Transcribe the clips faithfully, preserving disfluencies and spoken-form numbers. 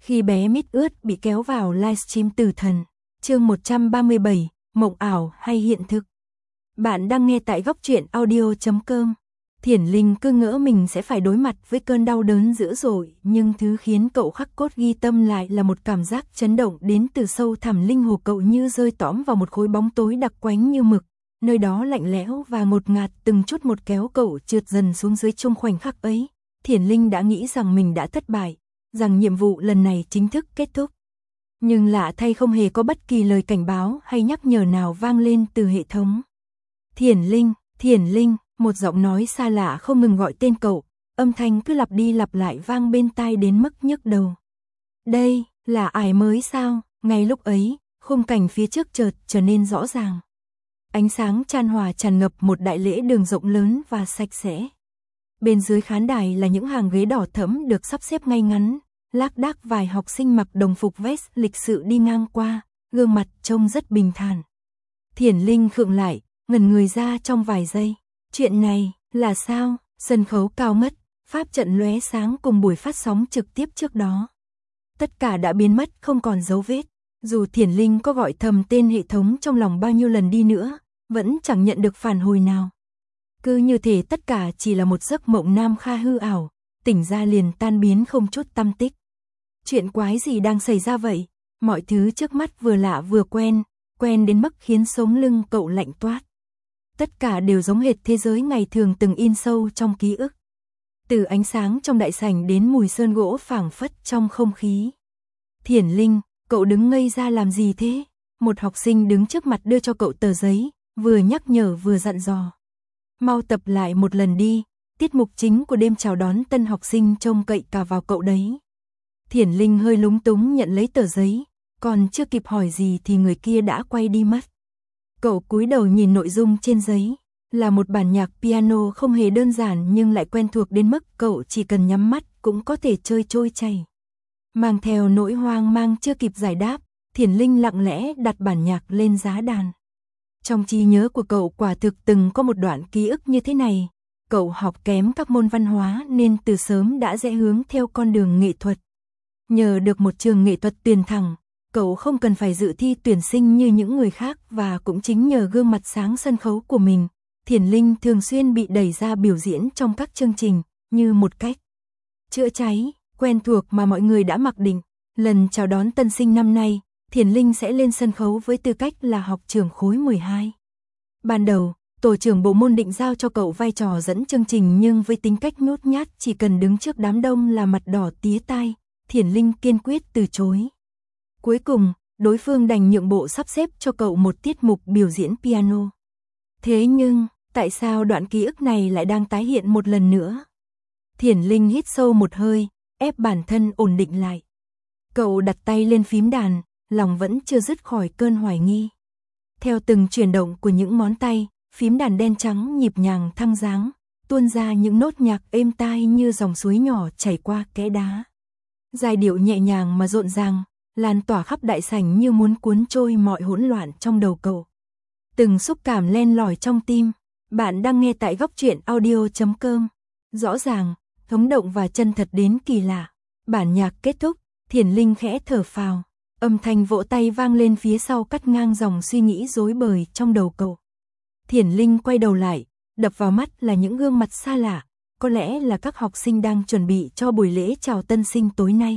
Khi bé mít ướt bị kéo vào livestream Tử Thần, chương một trăm ba mươi bảy, mộng ảo hay hiện thực. Bạn đang nghe tại góc truyện audio chấm com. Thiển Linh cứ ngỡ mình sẽ phải đối mặt với cơn đau đớn dữ dội, nhưng thứ khiến cậu khắc cốt ghi tâm lại là một cảm giác chấn động đến từ sâu thẳm linh hồn cậu, như rơi tõm vào một khối bóng tối đặc quánh như mực. Nơi đó lạnh lẽo và ngột ngạt, từng chút một kéo cậu trượt dần xuống dưới. Trong khoảnh khắc ấy, Thiển Linh đã nghĩ rằng mình đã thất bại, rằng nhiệm vụ lần này chính thức kết thúc. Nhưng lạ thay, không hề có bất kỳ lời cảnh báo hay nhắc nhở nào vang lên từ hệ thống. Thiển Linh, Thiển Linh, một giọng nói xa lạ không ngừng gọi tên cậu, âm thanh cứ lặp đi lặp lại vang bên tai đến mức nhức đầu. Đây, là ai mới sao? Ngay lúc ấy, khung cảnh phía trước chợt trở nên rõ ràng. Ánh sáng chan hòa tràn ngập một đại lễ đường rộng lớn và sạch sẽ. Bên dưới khán đài là những hàng ghế đỏ thẫm được sắp xếp ngay ngắn, lác đác vài học sinh mặc đồng phục vest lịch sự đi ngang qua, gương mặt trông rất bình thản. Thiển Linh khựng lại, ngẩn người ra trong vài giây. Chuyện này là sao? Sân khấu cao ngất, pháp trận lóe sáng cùng buổi phát sóng trực tiếp trước đó. Tất cả đã biến mất không còn dấu vết. Dù Thiển Linh có gọi thầm tên hệ thống trong lòng bao nhiêu lần đi nữa, vẫn chẳng nhận được phản hồi nào. Cứ như thể tất cả chỉ là một giấc mộng nam kha hư ảo, tỉnh ra liền tan biến không chút tăm tích. Chuyện quái gì đang xảy ra vậy? Mọi thứ trước mắt vừa lạ vừa quen, quen đến mức khiến sống lưng cậu lạnh toát. Tất cả đều giống hệt thế giới ngày thường từng in sâu trong ký ức. Từ ánh sáng trong đại sảnh đến mùi sơn gỗ phảng phất trong không khí. Thiển Linh, cậu đứng ngây ra làm gì thế? Một học sinh đứng trước mặt đưa cho cậu tờ giấy, vừa nhắc nhở vừa dặn dò. Mau tập lại một lần đi, tiết mục chính của đêm chào đón tân học sinh trông cậy cả vào cậu đấy. Thiển Linh hơi lúng túng nhận lấy tờ giấy, còn chưa kịp hỏi gì thì người kia đã quay đi mất. Cậu cúi đầu nhìn nội dung trên giấy, là một bản nhạc piano không hề đơn giản nhưng lại quen thuộc đến mức cậu chỉ cần nhắm mắt cũng có thể chơi trôi chảy. Mang theo nỗi hoang mang chưa kịp giải đáp, Thiển Linh lặng lẽ đặt bản nhạc lên giá đàn. Trong trí nhớ của cậu quả thực từng có một đoạn ký ức như thế này. Cậu học kém các môn văn hóa nên từ sớm đã rẽ hướng theo con đường nghệ thuật. Nhờ được một trường nghệ thuật tuyển thẳng, cậu không cần phải dự thi tuyển sinh như những người khác, và cũng chính nhờ gương mặt sáng sân khấu của mình, Thiển Linh thường xuyên bị đẩy ra biểu diễn trong các chương trình, như một cách chữa cháy, quen thuộc mà mọi người đã mặc định. Lần chào đón tân sinh năm nay, Thiển Linh sẽ lên sân khấu với tư cách là học trưởng khối mười hai. Ban đầu, tổ trưởng bộ môn định giao cho cậu vai trò dẫn chương trình, nhưng với tính cách nhút nhát chỉ cần đứng trước đám đông là mặt đỏ tía tai, Thiển Linh kiên quyết từ chối. Cuối cùng, đối phương đành nhượng bộ sắp xếp cho cậu một tiết mục biểu diễn piano. Thế nhưng, tại sao đoạn ký ức này lại đang tái hiện một lần nữa? Thiển Linh hít sâu một hơi, ép bản thân ổn định lại. Cậu đặt tay lên phím đàn, lòng vẫn chưa dứt khỏi cơn hoài nghi. Theo từng chuyển động của những ngón tay, phím đàn đen trắng nhịp nhàng thăng dáng, tuôn ra những nốt nhạc êm tai như dòng suối nhỏ chảy qua kẽ đá. Giai điệu nhẹ nhàng mà rộn ràng, lan tỏa khắp đại sảnh như muốn cuốn trôi mọi hỗn loạn trong đầu cậu. Từng xúc cảm len lỏi trong tim. Bạn đang nghe tại góc truyện audio chấm com. Rõ ràng, thống động và chân thật đến kỳ lạ. Bản nhạc kết thúc, Thiển Linh khẽ thở phào. Âm thanh vỗ tay vang lên phía sau cắt ngang dòng suy nghĩ rối bời trong đầu cậu. Thiển Linh quay đầu lại, đập vào mắt là những gương mặt xa lạ, có lẽ là các học sinh đang chuẩn bị cho buổi lễ chào tân sinh tối nay.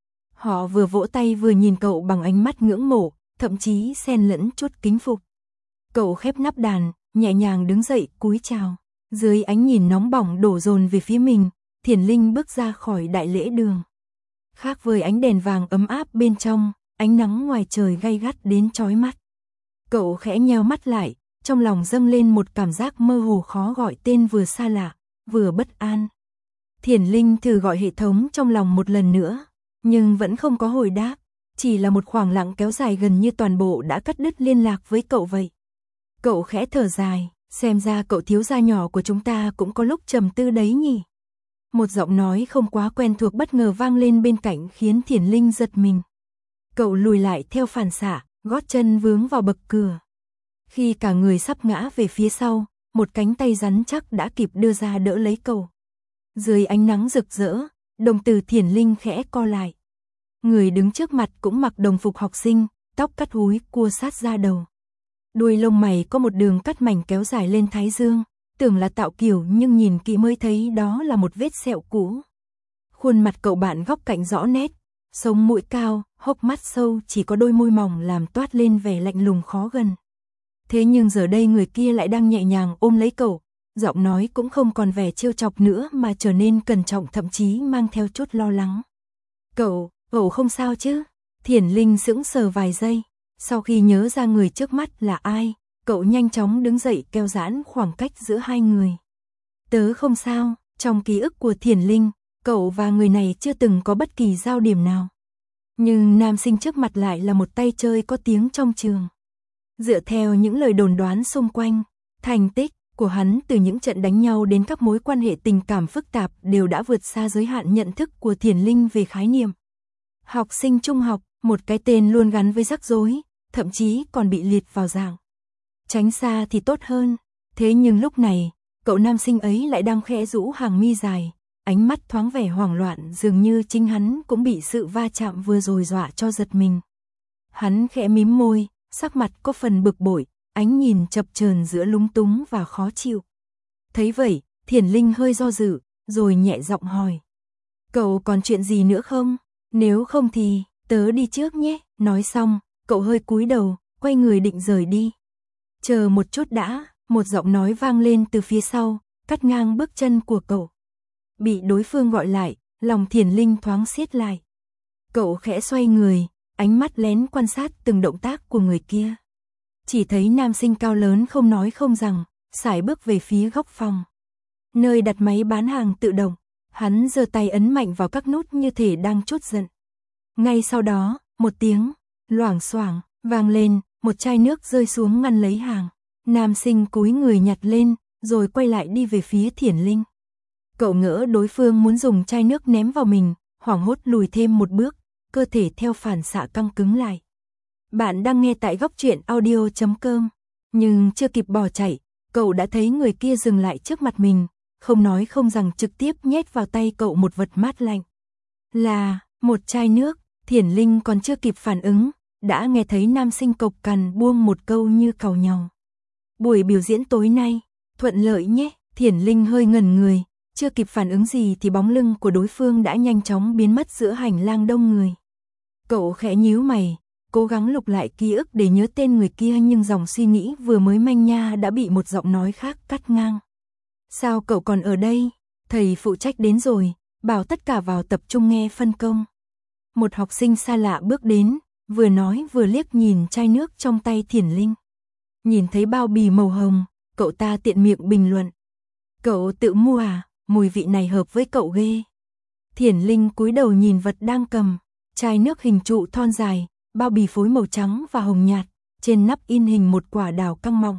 Họ vừa vỗ tay vừa nhìn cậu bằng ánh mắt ngưỡng mộ, thậm chí xen lẫn chút kính phục. Cậu khép nắp đàn, nhẹ nhàng đứng dậy cúi chào. Dưới ánh nhìn nóng bỏng đổ dồn về phía mình, Thiển Linh bước ra khỏi đại lễ đường. Khác với ánh đèn vàng ấm áp bên trong, ánh nắng ngoài trời gay gắt đến chói mắt. Cậu khẽ nheo mắt lại, trong lòng dâng lên một cảm giác mơ hồ khó gọi tên, vừa xa lạ, vừa bất an. Thiển Linh thử gọi hệ thống trong lòng một lần nữa, nhưng vẫn không có hồi đáp, chỉ là một khoảng lặng kéo dài gần như toàn bộ đã cắt đứt liên lạc với cậu vậy. Cậu khẽ thở dài, xem ra cậu thiếu gia nhỏ của chúng ta cũng có lúc trầm tư đấy nhỉ. Một giọng nói không quá quen thuộc bất ngờ vang lên bên cạnh khiến Thiển Linh giật mình. Cậu lùi lại theo phản xạ, gót chân vướng vào bậc cửa. Khi cả người sắp ngã về phía sau, một cánh tay rắn chắc đã kịp đưa ra đỡ lấy cậu. Dưới ánh nắng rực rỡ, đồng tử Thiển Linh khẽ co lại. Người đứng trước mặt cũng mặc đồng phục học sinh, tóc cắt húi cua sát da đầu. Đuôi lông mày có một đường cắt mảnh kéo dài lên thái dương, tưởng là tạo kiểu nhưng nhìn kỹ mới thấy đó là một vết sẹo cũ. Khuôn mặt cậu bạn góc cạnh rõ nét, sống mũi cao, hốc mắt sâu, chỉ có đôi môi mỏng làm toát lên vẻ lạnh lùng khó gần. Thế nhưng giờ đây người kia lại đang nhẹ nhàng ôm lấy cậu, giọng nói cũng không còn vẻ trêu chọc nữa mà trở nên cẩn trọng, thậm chí mang theo chút lo lắng. Cậu, cậu không sao chứ? Thiển Linh sững sờ vài giây, sau khi nhớ ra người trước mắt là ai, cậu nhanh chóng đứng dậy kéo giãn khoảng cách giữa hai người. Tớ không sao, trong ký ức của Thiển Linh, cậu và người này chưa từng có bất kỳ giao điểm nào. Nhưng nam sinh trước mặt lại là một tay chơi có tiếng trong trường. Dựa theo những lời đồn đoán xung quanh, thành tích của hắn từ những trận đánh nhau đến các mối quan hệ tình cảm phức tạp đều đã vượt xa giới hạn nhận thức của Thiển Linh về khái niệm. Học sinh trung học, một cái tên luôn gắn với rắc rối, thậm chí còn bị liệt vào dạng tránh xa thì tốt hơn. Thế nhưng lúc này, cậu nam sinh ấy lại đang khẽ rũ hàng mi dài, ánh mắt thoáng vẻ hoảng loạn, dường như chính hắn cũng bị sự va chạm vừa rồi dọa cho giật mình. Hắn khẽ mím môi, sắc mặt có phần bực bội, ánh nhìn chập chờn giữa lúng túng và khó chịu. Thấy vậy, Thiển Linh hơi do dự, rồi nhẹ giọng hỏi. Cậu còn chuyện gì nữa không? Nếu không thì, tớ đi trước nhé. Nói xong, cậu hơi cúi đầu, quay người định rời đi. Chờ một chút đã, một giọng nói vang lên từ phía sau, cắt ngang bước chân của cậu. Bị đối phương gọi lại, lòng Thiển Linh thoáng siết lại. Cậu khẽ xoay người, ánh mắt lén quan sát từng động tác của người kia. Chỉ thấy nam sinh cao lớn không nói không rằng, sải bước về phía góc phòng. Nơi đặt máy bán hàng tự động, hắn giơ tay ấn mạnh vào các nút như thể đang trút giận. Ngay sau đó, một tiếng loảng xoảng vang lên, một chai nước rơi xuống ngăn lấy hàng. Nam sinh cúi người nhặt lên, rồi quay lại đi về phía Thiển Linh. Cậu ngỡ đối phương muốn dùng chai nước ném vào mình, hoảng hốt lùi thêm một bước, cơ thể theo phản xạ căng cứng lại. Bạn đang nghe tại góc truyện audio chấm com, nhưng chưa kịp bỏ chạy, cậu đã thấy người kia dừng lại trước mặt mình, không nói không rằng trực tiếp nhét vào tay cậu một vật mát lạnh. Là một chai nước. Thiển Linh còn chưa kịp phản ứng, đã nghe thấy nam sinh cộc cằn buông một câu như càu nhàu. Buổi biểu diễn tối nay, thuận lợi nhé. Thiển Linh hơi ngẩn người, chưa kịp phản ứng gì thì bóng lưng của đối phương đã nhanh chóng biến mất giữa hành lang đông người. Cậu khẽ nhíu mày, cố gắng lục lại ký ức để nhớ tên người kia, nhưng dòng suy nghĩ vừa mới manh nha đã bị một giọng nói khác cắt ngang. Sao cậu còn ở đây? Thầy phụ trách đến rồi, bảo tất cả vào tập trung nghe phân công. Một học sinh xa lạ bước đến, vừa nói vừa liếc nhìn chai nước trong tay Thiển Linh. Nhìn thấy bao bì màu hồng, cậu ta tiện miệng bình luận. Cậu tự mua à, mùi vị này hợp với cậu ghê. Thiển Linh cúi đầu nhìn vật đang cầm, chai nước hình trụ thon dài, bao bì phối màu trắng và hồng nhạt, trên nắp in hình một quả đào căng mọng.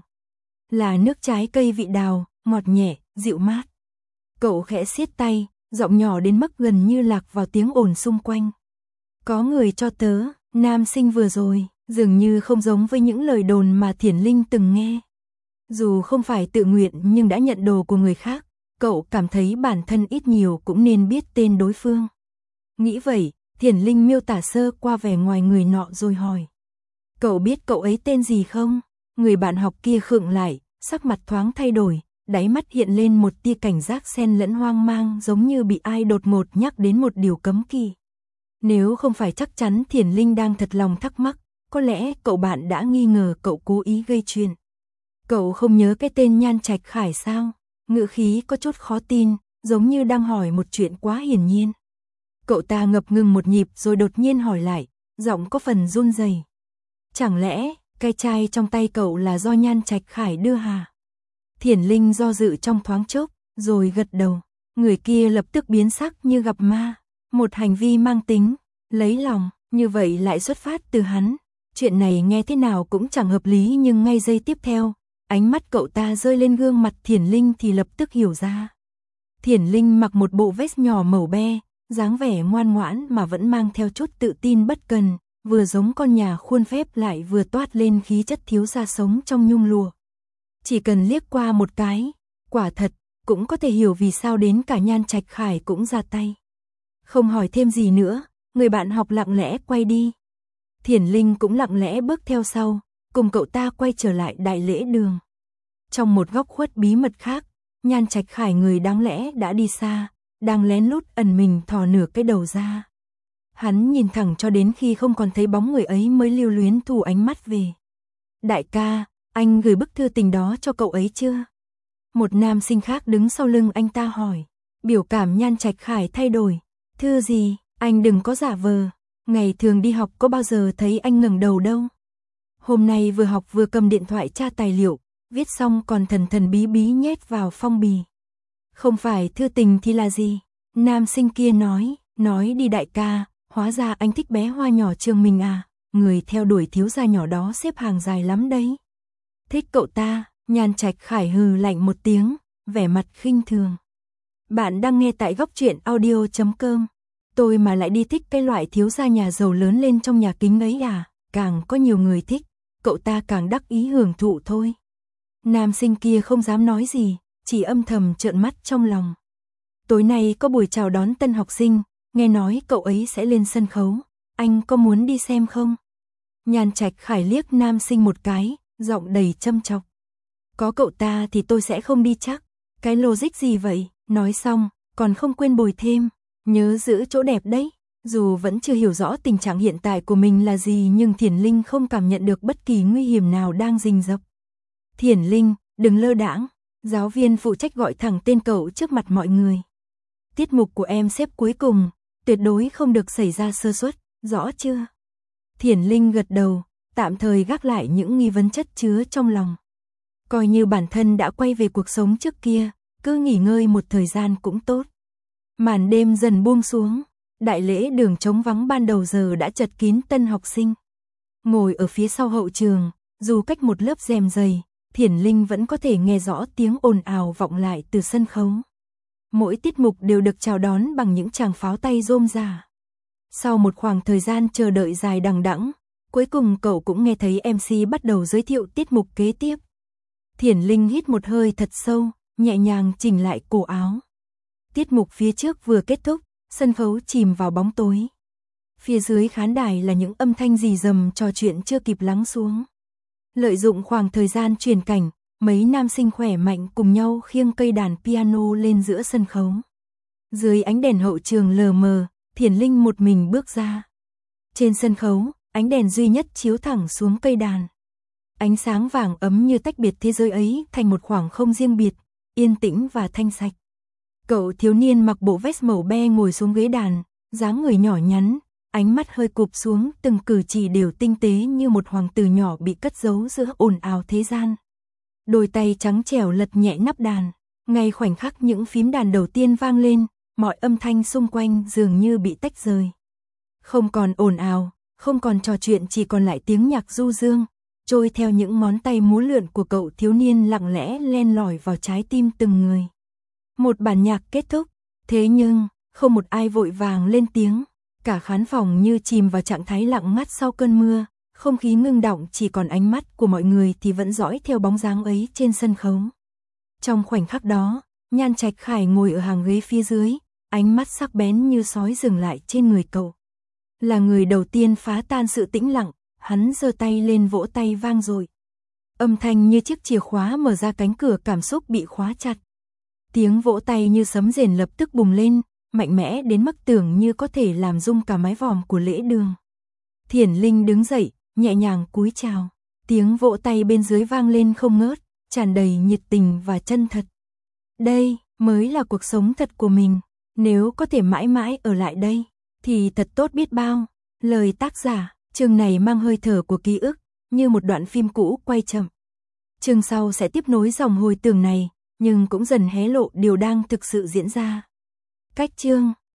Là nước trái cây vị đào, ngọt nhẹ, dịu mát. Cậu khẽ siết tay, giọng nhỏ đến mức gần như lạc vào tiếng ồn xung quanh. Có người cho tớ, nam sinh vừa rồi, dường như không giống với những lời đồn mà Thiển Linh từng nghe. Dù không phải tự nguyện nhưng đã nhận đồ của người khác, cậu cảm thấy bản thân ít nhiều cũng nên biết tên đối phương. Nghĩ vậy, Thiển Linh miêu tả sơ qua vẻ ngoài người nọ rồi hỏi. Cậu biết cậu ấy tên gì không? Người bạn học kia khựng lại, sắc mặt thoáng thay đổi, đáy mắt hiện lên một tia cảnh giác xen lẫn hoang mang, giống như bị ai đột ngột nhắc đến một điều cấm kỵ. Nếu không phải chắc chắn Thiển Linh đang thật lòng thắc mắc, có lẽ cậu bạn đã nghi ngờ cậu cố ý gây chuyện. Cậu không nhớ cái tên Nhan Trạch Khải sao? Ngữ khí có chút khó tin, giống như đang hỏi một chuyện quá hiển nhiên. Cậu ta ngập ngừng một nhịp rồi đột nhiên hỏi lại, giọng có phần run rẩy. Chẳng lẽ, cái chai trong tay cậu là do Nhan Trạch Khải đưa hả? Thiển Linh do dự trong thoáng chốc, rồi gật đầu. Người kia lập tức biến sắc như gặp ma. Một hành vi mang tính lấy lòng, như vậy lại xuất phát từ hắn. Chuyện này nghe thế nào cũng chẳng hợp lý, nhưng ngay giây tiếp theo, ánh mắt cậu ta rơi lên gương mặt Thiển Linh thì lập tức hiểu ra. Thiển Linh mặc một bộ vest nhỏ màu be, dáng vẻ ngoan ngoãn mà vẫn mang theo chút tự tin bất cần, vừa giống con nhà khuôn phép lại vừa toát lên khí chất thiếu gia sống trong nhung lụa. Chỉ cần liếc qua một cái, quả thật, cũng có thể hiểu vì sao đến cả Nhan Trạch Khải cũng ra tay. Không hỏi thêm gì nữa, Người bạn học lặng lẽ quay đi. Thiển Linh cũng lặng lẽ bước theo sau, cùng cậu ta quay trở lại đại lễ đường. Trong một góc khuất bí mật khác, Nhan Trạch Khải người đáng lẽ đã đi xa, đang lén lút ẩn mình thò nửa cái đầu ra. Hắn nhìn thẳng cho đến khi không còn thấy bóng người ấy mới lưu luyến thu ánh mắt về. Đại ca, anh gửi bức thư tình đó cho cậu ấy chưa? Một nam sinh khác đứng sau lưng anh ta hỏi. Biểu cảm Nhan Trạch Khải thay đổi. Thư gì, anh đừng có giả vờ. Ngày thường đi học có bao giờ thấy anh ngẩng đầu đâu. Hôm nay vừa học vừa cầm điện thoại tra tài liệu, viết xong còn thần thần bí bí nhét vào phong bì. Không phải thư tình thì là gì? Nam sinh kia nói, nói đi đại ca, hóa ra anh thích bé hoa nhỏ trường mình à, người theo đuổi thiếu gia nhỏ đó xếp hàng dài lắm đấy. Thích cậu ta, Nhan Trạch Khải hừ lạnh một tiếng, vẻ mặt khinh thường. Bạn đang nghe tại góc truyện audio chấm com. Tôi mà lại đi thích cái loại thiếu gia nhà giàu lớn lên trong nhà kính ấy à, càng có nhiều người thích, cậu ta càng đắc ý hưởng thụ thôi. Nam sinh kia không dám nói gì, chỉ âm thầm trợn mắt trong lòng. Tối nay có buổi chào đón tân học sinh, nghe nói cậu ấy sẽ lên sân khấu, anh có muốn đi xem không? Nhan Trạch Khải liếc nam sinh một cái, giọng đầy châm chọc. Có cậu ta thì tôi sẽ không đi chắc, cái logic gì vậy? Nói xong, còn không quên bồi thêm, nhớ giữ chỗ đẹp đấy. Dù vẫn chưa hiểu rõ tình trạng hiện tại của mình là gì nhưng Thiển Linh không cảm nhận được bất kỳ nguy hiểm nào đang rình rập. Thiển Linh, đừng lơ đãng. Giáo viên phụ trách gọi thẳng tên cậu trước mặt mọi người. Tiết mục của em xếp cuối cùng, tuyệt đối không được xảy ra sơ suất, rõ chưa? Thiển Linh gật đầu, tạm thời gác lại những nghi vấn chất chứa trong lòng. Coi như bản thân đã quay về cuộc sống trước kia, cứ nghỉ ngơi một thời gian cũng tốt. Màn đêm dần buông xuống, đại lễ đường trống vắng ban đầu giờ đã chật kín tân học sinh. Ngồi ở phía sau hậu trường, dù cách một lớp rèm dày, Thiển Linh vẫn có thể nghe rõ tiếng ồn ào vọng lại từ sân khấu. Mỗi tiết mục đều được chào đón bằng những tràng pháo tay rôm rả. Sau một khoảng thời gian chờ đợi dài đằng đẵng, cuối cùng cậu cũng nghe thấy em xê bắt đầu giới thiệu tiết mục kế tiếp. Thiển Linh hít một hơi thật sâu, nhẹ nhàng chỉnh lại cổ áo. Tiết mục phía trước vừa kết thúc, sân khấu chìm vào bóng tối. Phía dưới khán đài là những âm thanh rì rầm trò chuyện chưa kịp lắng xuống. Lợi dụng khoảng thời gian truyền cảnh, mấy nam sinh khỏe mạnh cùng nhau khiêng cây đàn piano lên giữa sân khấu. Dưới ánh đèn hậu trường lờ mờ, Thiển Linh một mình bước ra. Trên sân khấu, ánh đèn duy nhất chiếu thẳng xuống cây đàn. Ánh sáng vàng ấm như tách biệt thế giới ấy thành một khoảng không riêng biệt, yên tĩnh và thanh sạch. Cậu thiếu niên mặc bộ vest màu be ngồi xuống ghế đàn, dáng người nhỏ nhắn, ánh mắt hơi cụp xuống, từng cử chỉ đều tinh tế như một hoàng tử nhỏ bị cất giấu giữa ồn ào thế gian. Đôi tay trắng trẻo lật nhẹ nắp đàn, ngay khoảnh khắc những phím đàn đầu tiên vang lên, mọi âm thanh xung quanh dường như bị tách rời. Không còn ồn ào, không còn trò chuyện, chỉ còn lại tiếng nhạc du dương, trôi theo những ngón tay múa lượn của cậu thiếu niên lặng lẽ len lỏi vào trái tim từng người. Một bản nhạc kết thúc, thế nhưng, không một ai vội vàng lên tiếng, cả khán phòng như chìm vào trạng thái lặng ngắt sau cơn mưa, không khí ngưng đọng, chỉ còn ánh mắt của mọi người thì vẫn dõi theo bóng dáng ấy trên sân khấu. Trong khoảnh khắc đó, Nhan Trạch Khải ngồi ở hàng ghế phía dưới, ánh mắt sắc bén như sói dừng lại trên người cậu. Là người đầu tiên phá tan sự tĩnh lặng, hắn giơ tay lên vỗ tay vang dội. Âm thanh như chiếc chìa khóa mở ra cánh cửa cảm xúc bị khóa chặt. Tiếng vỗ tay như sấm rền lập tức bùng lên, mạnh mẽ đến mức tưởng như có thể làm rung cả mái vòm của lễ đường. Thiển Linh đứng dậy, nhẹ nhàng cúi chào. Tiếng vỗ tay bên dưới vang lên không ngớt, tràn đầy nhiệt tình và chân thật. Đây mới là cuộc sống thật của mình, nếu có thể mãi mãi ở lại đây, thì thật tốt biết bao. Lời tác giả, chương này mang hơi thở của ký ức, như một đoạn phim cũ quay chậm. Chương sau sẽ tiếp nối dòng hồi tưởng này, nhưng cũng dần hé lộ điều đang thực sự diễn ra. Cách chương